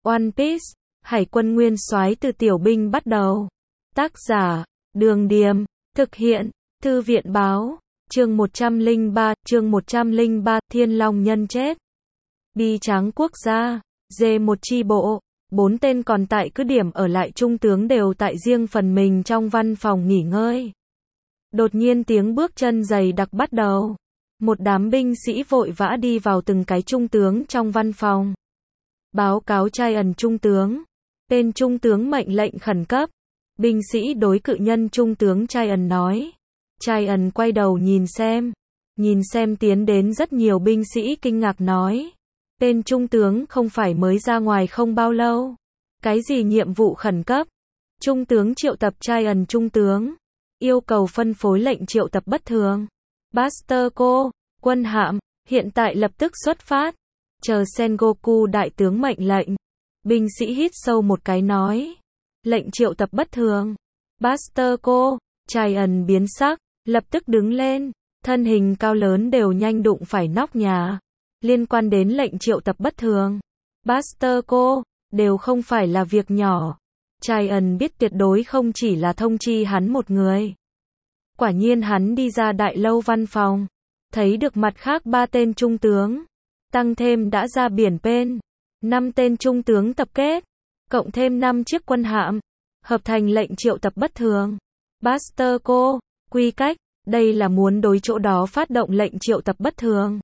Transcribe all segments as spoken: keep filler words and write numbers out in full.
One Piece, Hải quân nguyên soái từ tiểu binh bắt đầu. Tác giả, Đường Điềm, thực hiện, Thư viện báo, chương một trăm lẻ ba, chương một trăm lẻ ba, Thiên Long Nhân chết. Bi tráng quốc gia, dê một chi bộ, bốn tên còn tại cứ điểm ở lại trung tướng đều tại riêng phần mình trong văn phòng nghỉ ngơi. Đột nhiên tiếng bước chân dày đặc bắt đầu. Một đám binh sĩ vội vã đi vào từng cái trung tướng trong văn phòng. Báo cáo trai ẩn trung tướng. Tên trung tướng mệnh lệnh khẩn cấp. Binh sĩ đối cự nhân trung tướng trai ẩn nói. Trai ẩn quay đầu nhìn xem. Nhìn xem tiến đến rất nhiều binh sĩ kinh ngạc nói. Tên trung tướng không phải mới ra ngoài không bao lâu. Cái gì nhiệm vụ khẩn cấp? Trung tướng triệu tập trai ẩn trung tướng. Yêu cầu phân phối lệnh triệu tập bất thường. Buster cô, quân hạm, hiện tại lập tức xuất phát. Chờ Sengoku đại tướng mệnh lệnh. Binh sĩ hít sâu một cái nói. Lệnh triệu tập bất thường. Buster cô, trai ẩn biến sắc, lập tức đứng lên. Thân hình cao lớn đều nhanh đụng phải nóc nhà. Liên quan đến lệnh triệu tập bất thường. Buster cô, đều không phải là việc nhỏ. Trai ẩn biết tuyệt đối không chỉ là thông chi hắn một người. Quả nhiên hắn đi ra đại lâu văn phòng. Thấy được mặt khác ba tên trung tướng. Tăng thêm đã ra biển bên. Năm tên trung tướng tập kết. Cộng thêm năm chiếc quân hạm. Hợp thành lệnh triệu tập bất thường. Buster cô, quy cách, đây là muốn đối chỗ đó phát động lệnh triệu tập bất thường.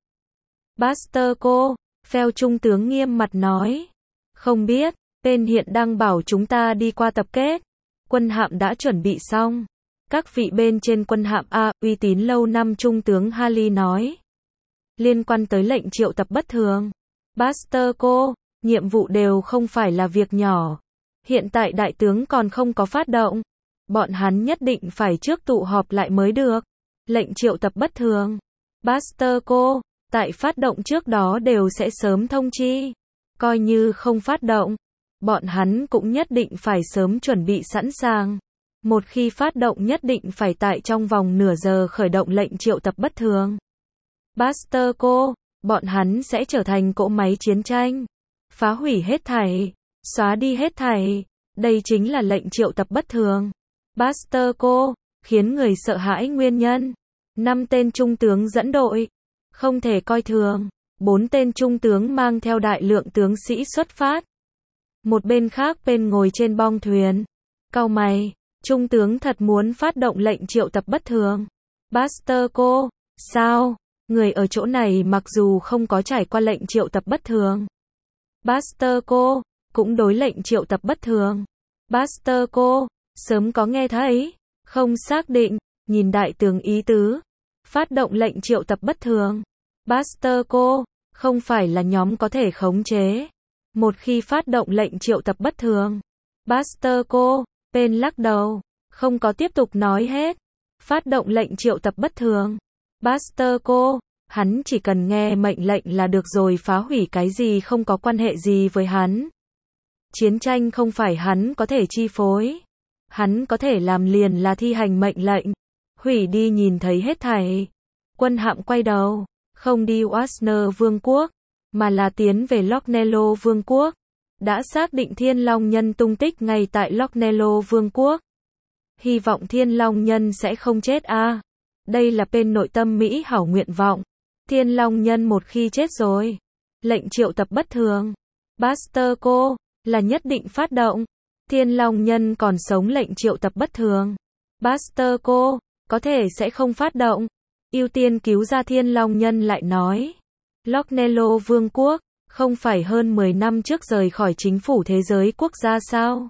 Buster cô, phèo trung tướng nghiêm mặt nói. Không biết, bên hiện đang bảo chúng ta đi qua tập kết. Quân hạm đã chuẩn bị xong. Các vị bên trên quân hạm A, uy tín lâu năm trung tướng Harley nói. Liên quan tới lệnh triệu tập bất thường. Buster cô, nhiệm vụ đều không phải là việc nhỏ. Hiện tại đại tướng còn không có phát động. Bọn hắn nhất định phải trước tụ họp lại mới được. Lệnh triệu tập bất thường. Buster cô, tại phát động trước đó đều sẽ sớm thông chi. Coi như không phát động. Bọn hắn cũng nhất định phải sớm chuẩn bị sẵn sàng. Một khi phát động nhất định phải tại trong vòng nửa giờ khởi động lệnh triệu tập bất thường. Buster cô, bọn hắn sẽ trở thành cỗ máy chiến tranh. Phá hủy hết thảy. Xóa đi hết thảy. Đây chính là lệnh triệu tập bất thường. Buster cô, khiến người sợ hãi nguyên nhân. Năm tên trung tướng dẫn đội. Không thể coi thường. Bốn tên trung tướng mang theo đại lượng tướng sĩ xuất phát. Một bên khác bên ngồi trên bong thuyền. Cau mày. Trung tướng thật muốn phát động lệnh triệu tập bất thường. Buster cô, sao? Người ở chỗ này mặc dù không có trải qua lệnh triệu tập bất thường. Buster cô, cũng đối lệnh triệu tập bất thường. Buster cô, sớm có nghe thấy, không xác định, nhìn đại tướng ý tứ. Phát động lệnh triệu tập bất thường. Buster cô, không phải là nhóm có thể khống chế. Một khi phát động lệnh triệu tập bất thường. Buster cô, bên lắc đầu, không có tiếp tục nói hết. Phát động lệnh triệu tập bất thường. Buster cô, hắn chỉ cần nghe mệnh lệnh là được rồi, phá hủy cái gì không có quan hệ gì với hắn. Chiến tranh không phải hắn có thể chi phối. Hắn có thể làm liền là thi hành mệnh lệnh. Hủy đi nhìn thấy hết thảy. Quân hạm quay đầu, không đi Washner Vương quốc, mà là tiến về Locknello Vương quốc. Đã xác định Thiên Long Nhân tung tích ngay tại Locknello Vương quốc. Hy vọng Thiên Long Nhân sẽ không chết a. À. Đây là bên nội tâm Mỹ hảo nguyện vọng. Thiên Long Nhân một khi chết rồi. Lệnh triệu tập bất thường. Buster cô, là nhất định phát động. Thiên Long Nhân còn sống lệnh triệu tập bất thường. Buster cô, có thể sẽ không phát động. Ưu tiên cứu ra Thiên Long Nhân lại nói. Locknello Vương quốc, không phải hơn mười năm trước rời khỏi chính phủ thế giới quốc gia sao?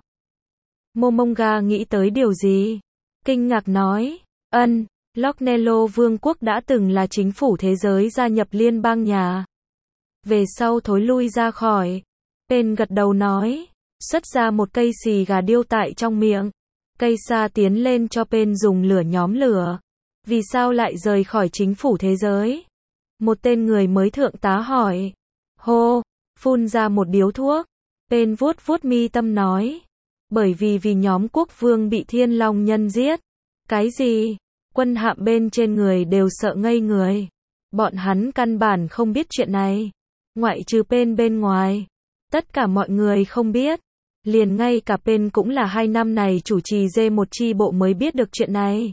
Momonga nghĩ tới điều gì? Kinh ngạc nói, ân, Locknello Vương quốc đã từng là chính phủ thế giới gia nhập liên bang nhà. Về sau thối lui ra khỏi. Pen gật đầu nói, xuất ra một cây xì gà điêu tại trong miệng. Cây xa tiến lên cho Pen dùng lửa nhóm lửa. Vì sao lại rời khỏi chính phủ thế giới? Một tên người mới thượng tá hỏi. Hô, phun ra một điếu thuốc. Pen vuốt vuốt mi tâm nói. Bởi vì vì nhóm quốc vương bị Thiên Long Nhân giết. Cái gì? Quân hạm bên trên người đều sợ ngây người. Bọn hắn căn bản không biết chuyện này. Ngoại trừ Pen bên ngoài. Tất cả mọi người không biết. Liền ngay cả Pen cũng là hai năm này chủ trì D một chi bộ mới biết được chuyện này.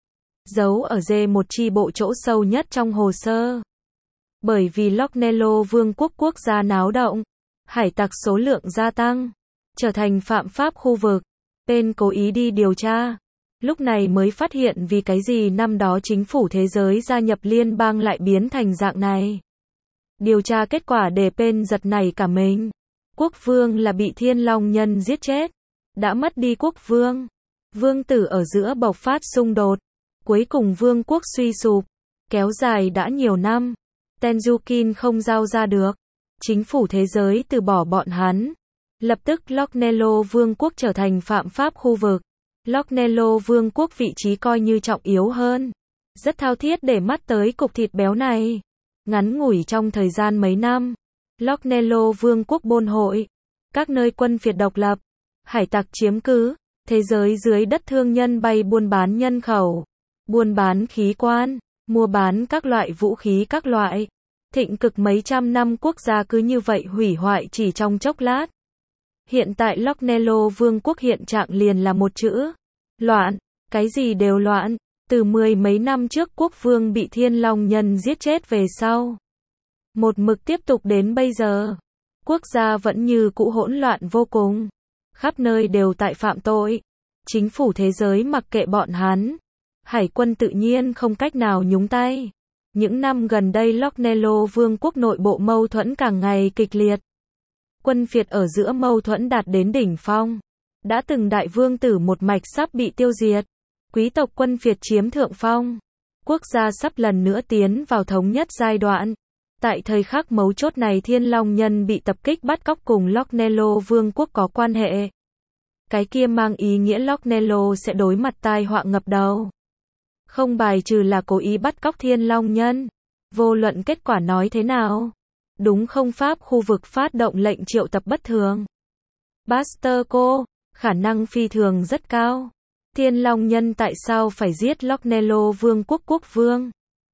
Giấu ở D một chi bộ chỗ sâu nhất trong hồ sơ. Bởi vì Lochnelo Vương quốc quốc gia náo động, hải tặc số lượng gia tăng, trở thành phạm pháp khu vực. Pen cố ý đi điều tra. Lúc này mới phát hiện vì cái gì năm đó chính phủ thế giới gia nhập liên bang lại biến thành dạng này. Điều tra kết quả để Pen giật nảy cả mình. Quốc vương là bị Thiên Long Nhân giết chết. Đã mất đi quốc vương. Vương tử ở giữa bộc phát xung đột. Cuối cùng vương quốc suy sụp. Kéo dài đã nhiều năm. Tenjukin không giao ra được. Chính phủ thế giới từ bỏ bọn hắn. Lập tức Lochnelo Vương quốc trở thành phạm pháp khu vực. Lochnelo Vương quốc vị trí coi như trọng yếu hơn. Rất thao thiết để mắt tới cục thịt béo này. Ngắn ngủi trong thời gian mấy năm. Lochnelo Vương quốc bôn hội. Các nơi quân phiệt độc lập. Hải tặc chiếm cứ. Thế giới dưới đất thương nhân bay buôn bán nhân khẩu. Buôn bán khí quan. Mua bán các loại vũ khí các loại. Thịnh cực mấy trăm năm quốc gia cứ như vậy hủy hoại chỉ trong chốc lát. Hiện tại Lochnelo Vương quốc hiện trạng liền là một chữ. Loạn. Cái gì đều loạn. Từ mười mấy năm trước quốc vương bị Thiên Long Nhân giết chết về sau. Một mực tiếp tục đến bây giờ. Quốc gia vẫn như cũ hỗn loạn vô cùng. Khắp nơi đều tại phạm tội. Chính phủ thế giới mặc kệ bọn hắn. Hải quân tự nhiên không cách nào nhúng tay. Những năm gần đây Lochnelo Vương quốc nội bộ mâu thuẫn càng ngày kịch liệt. Quân phiệt ở giữa mâu thuẫn đạt đến đỉnh phong. Đã từng đại vương tử một mạch sắp bị tiêu diệt. Quý tộc quân phiệt chiếm thượng phong. Quốc gia sắp lần nữa tiến vào thống nhất giai đoạn. Tại thời khắc mấu chốt này Thiên Long Nhân bị tập kích bắt cóc cùng Lochnelo Vương quốc có quan hệ. Cái kia mang ý nghĩa Lochnelo sẽ đối mặt tai họa ngập đầu. Không bài trừ là cố ý bắt cóc Thiên Long Nhân. Vô luận kết quả nói thế nào. Đúng không Pháp khu vực phát động lệnh triệu tập bất thường. Basterco, khả năng phi thường rất cao. Thiên Long Nhân tại sao phải giết Lochnelo Vương quốc quốc vương?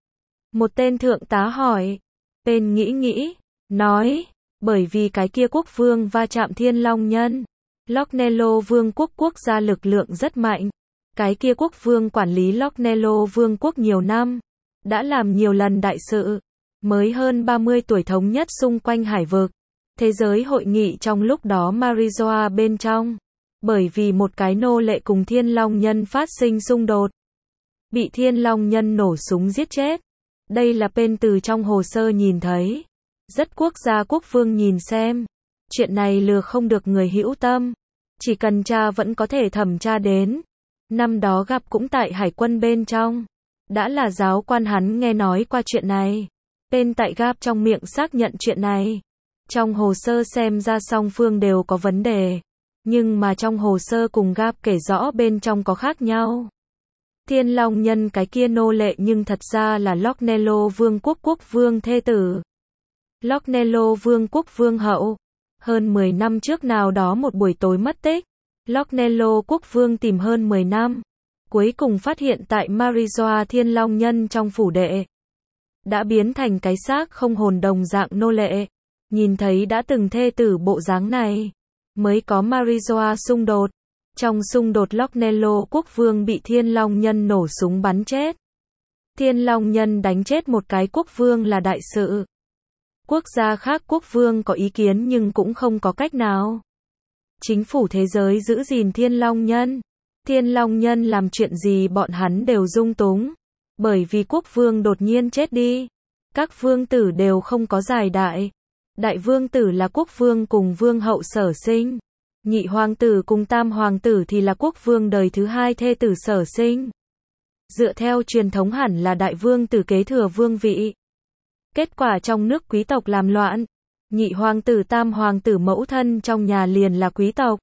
Một tên thượng tá hỏi. Pen nghĩ nghĩ, nói, bởi vì cái kia quốc vương va chạm Thiên Long Nhân. Lochnelo Vương quốc quốc gia lực lượng rất mạnh. Cái kia quốc vương quản lý Lochnelo Vương quốc nhiều năm. Đã làm nhiều lần đại sự. Mới hơn ba mươi tuổi thống nhất xung quanh hải vực. Thế giới hội nghị trong lúc đó Marijoa bên trong. Bởi vì một cái nô lệ cùng Thiên Long Nhân phát sinh xung đột. Bị Thiên Long Nhân nổ súng giết chết. Đây là Pen từ trong hồ sơ nhìn thấy. Rất quốc gia quốc vương nhìn xem. Chuyện này lừa không được người hữu tâm. Chỉ cần tra vẫn có thể thẩm tra đến. Năm đó gặp cũng tại hải quân bên trong. Đã là giáo quan hắn nghe nói qua chuyện này. Pen tại Gap trong miệng xác nhận chuyện này. Trong hồ sơ xem ra song phương đều có vấn đề. Nhưng mà trong hồ sơ cùng Gap kể rõ bên trong có khác nhau. Thiên Long Nhân cái kia nô lệ nhưng thật ra là Lochnelo Vương quốc quốc vương thê tử. Lochnelo Vương quốc vương hậu. Hơn mười năm trước nào đó một buổi tối mất tích. Lochnelo quốc vương tìm hơn mười năm. Cuối cùng phát hiện tại Marijoa Thiên Long Nhân trong phủ đệ. Đã biến thành cái xác không hồn đồng dạng nô lệ. Nhìn thấy đã từng thê tử bộ dáng này. Mới có Marijoa xung đột. Trong xung đột Lochnelo quốc vương bị Thiên Long Nhân nổ súng bắn chết. Thiên Long Nhân đánh chết một cái quốc vương là đại sự. Quốc gia khác quốc vương có ý kiến nhưng cũng không có cách nào. Chính phủ thế giới giữ gìn Thiên Long Nhân. Thiên Long Nhân làm chuyện gì bọn hắn đều dung túng. Bởi vì quốc vương đột nhiên chết đi. Các vương tử đều không có giải đại. Đại vương tử là quốc vương cùng vương hậu sở sinh. Nhị hoàng tử cùng tam hoàng tử thì là quốc vương đời thứ hai thê tử sở sinh. Dựa theo truyền thống hẳn là đại vương tử kế thừa vương vị. Kết quả trong nước quý tộc làm loạn. Nhị hoàng tử tam hoàng tử mẫu thân trong nhà liền là quý tộc.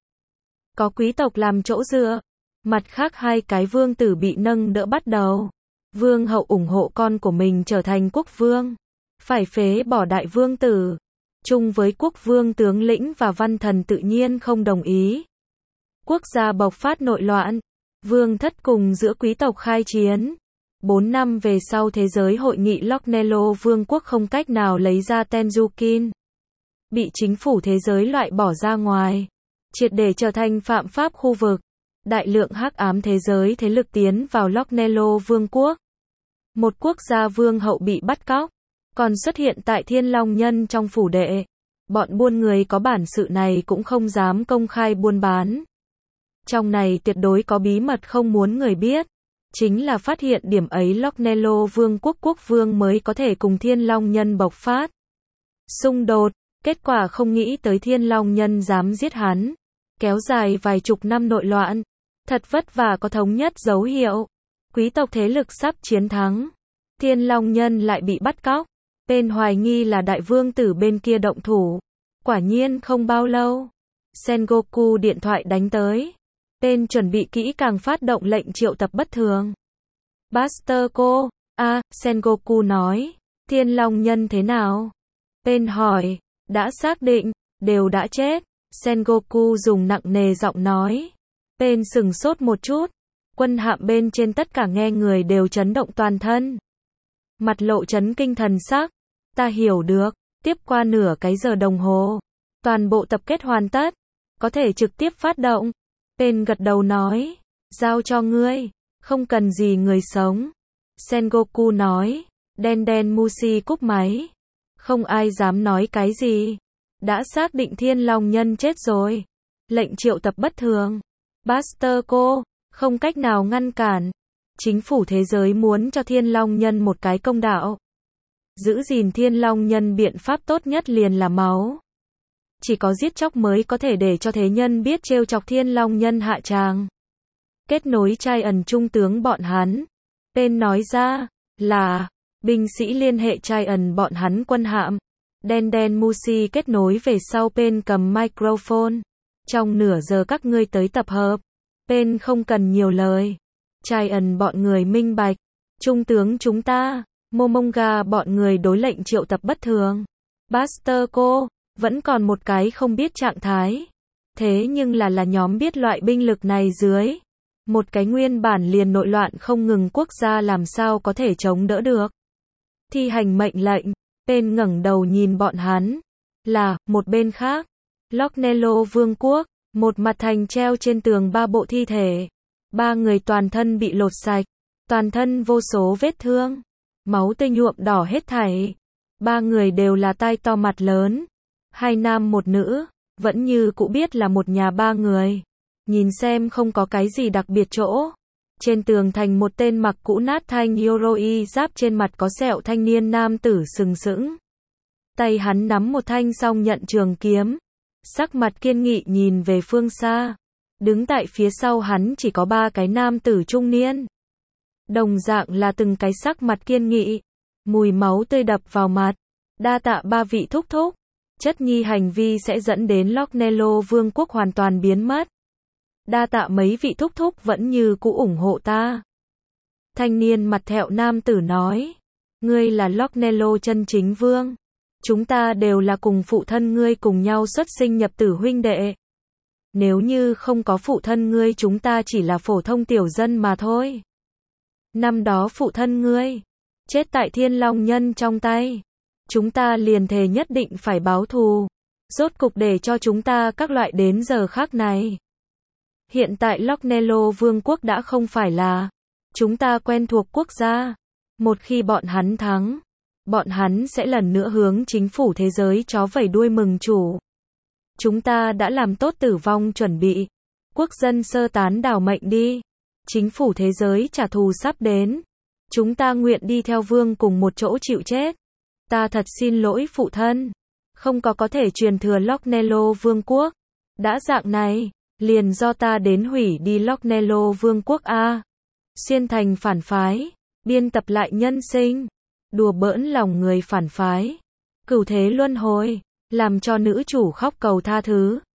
Có quý tộc làm chỗ dựa. Mặt khác hai cái vương tử bị nâng đỡ bắt đầu. Vương hậu ủng hộ con của mình trở thành quốc vương. Phải phế bỏ đại vương tử. Chung với quốc vương tướng lĩnh và văn thần tự nhiên không đồng ý. Quốc gia bộc phát nội loạn. Vương thất cùng giữa quý tộc khai chiến. Bốn năm về sau thế giới hội nghị Lochnelo Vương quốc không cách nào lấy ra Tenjukin. bị chính phủ thế giới loại bỏ ra ngoài, triệt để trở thành phạm pháp khu vực. Đại lượng hắc ám thế giới thế lực tiến vào Locknelo Vương quốc. Một quốc gia vương hậu bị bắt cóc, còn xuất hiện tại Thiên Long Nhân trong phủ đệ. Bọn buôn người có bản sự này cũng không dám công khai buôn bán. Trong này tuyệt đối có bí mật không muốn người biết. Chính là phát hiện điểm ấy Locknelo Vương quốc quốc vương mới có thể cùng Thiên Long Nhân bộc phát xung đột. Kết quả không nghĩ tới Thiên Long Nhân dám giết hắn. Kéo dài vài chục năm nội loạn. Thật vất vả có thống nhất dấu hiệu. Quý tộc thế lực sắp chiến thắng. Thiên Long Nhân lại bị bắt cóc. Bên hoài nghi là đại vương tử bên kia động thủ. Quả nhiên không bao lâu. Sengoku điện thoại đánh tới. Tên chuẩn bị kỹ càng phát động lệnh triệu tập bất thường. Buster cô, a, à, Sengoku nói. Thiên Long Nhân thế nào? Tên hỏi. Đã xác định, đều đã chết. Sengoku dùng nặng nề giọng nói. Tên sừng sốt một chút. Quân hạm bên trên tất cả nghe người đều chấn động toàn thân. Mặt lộ chấn kinh thần sắc. Ta hiểu được. Tiếp qua nửa cái giờ đồng hồ. Toàn bộ tập kết hoàn tất. Có thể trực tiếp phát động. Tên gật đầu nói. Giao cho ngươi. Không cần gì người sống. Sengoku nói. Đen đen Mushi cúp máy. Không ai dám nói cái gì. Đã xác định Thiên Long Nhân chết rồi. Lệnh triệu tập bất thường. Buster cô, không cách nào ngăn cản. Chính phủ thế giới muốn cho Thiên Long Nhân một cái công đạo. Giữ gìn Thiên Long Nhân biện pháp tốt nhất liền là máu. Chỉ có giết chóc mới có thể để cho thế nhân biết trêu chọc Thiên Long Nhân hạ tràng. Kết nối trai ẩn trung tướng bọn hắn. Tên nói ra, là, binh sĩ liên hệ trai ẩn bọn hắn quân hạm. Đen đen Mushi kết nối về sau Pen cầm microphone. Trong nửa giờ các ngươi tới tập hợp. Pen không cần nhiều lời. Trai ẩn bọn người minh bạch. Trung tướng chúng ta, Momonga bọn người đối lệnh triệu tập bất thường. Buster cô, vẫn còn một cái không biết trạng thái. Thế nhưng là là nhóm biết loại binh lực này dưới. Một cái nguyên bản liền nội loạn không ngừng quốc gia làm sao có thể chống đỡ được. Thi hành mệnh lệnh, Pen ngẩng đầu nhìn bọn hắn. Là, một bên khác. Locknelo Vương quốc, một mặt thành treo trên tường ba bộ thi thể. Ba người toàn thân bị lột sạch. Toàn thân vô số vết thương. Máu tươi nhuộm đỏ hết thảy. Ba người đều là tai to mặt lớn. Hai nam một nữ, vẫn như cũ biết là một nhà ba người. Nhìn xem không có cái gì đặc biệt chỗ. Trên tường thành một tên mặc cũ nát thanh Yoroi giáp trên mặt có sẹo thanh niên nam tử sừng sững. Tay hắn nắm một thanh song nhận trường kiếm. Sắc mặt kiên nghị nhìn về phương xa. Đứng tại phía sau hắn chỉ có ba cái nam tử trung niên. Đồng dạng là từng cái sắc mặt kiên nghị. Mùi máu tươi đập vào mặt. Đa tạ ba vị thúc thúc. Chất nhi hành vi sẽ dẫn đến Locknelo Vương quốc hoàn toàn biến mất. Đa tạ mấy vị thúc thúc vẫn như cũ ủng hộ ta. Thanh niên mặt thẹo nam tử nói. Ngươi là Locknelo chân chính vương. Chúng ta đều là cùng phụ thân ngươi cùng nhau xuất sinh nhập tử huynh đệ. Nếu như không có phụ thân ngươi chúng ta chỉ là phổ thông tiểu dân mà thôi. Năm đó phụ thân ngươi chết tại Thiên Long Nhân trong tay. Chúng ta liền thề nhất định phải báo thù. Rốt cục để cho chúng ta các loại đến giờ khác này. Hiện tại Locknelo Vương quốc đã không phải là chúng ta quen thuộc quốc gia. Một khi bọn hắn thắng, bọn hắn sẽ lần nữa hướng chính phủ thế giới chó vẩy đuôi mừng chủ. Chúng ta đã làm tốt tử vong chuẩn bị. Quốc dân sơ tán đảo mệnh đi. Chính phủ thế giới trả thù sắp đến. Chúng ta nguyện đi theo vương cùng một chỗ chịu chết. Ta thật xin lỗi phụ thân. Không có có thể truyền thừa Locknelo Vương quốc. Đã dạng này, liền do ta đến hủy đi Locknelo Vương quốc a. Xuyên thành phản phái, biên tập lại nhân sinh, đùa bỡn lòng người phản phái, cửu thế luân hồi, làm cho nữ chủ khóc cầu tha thứ.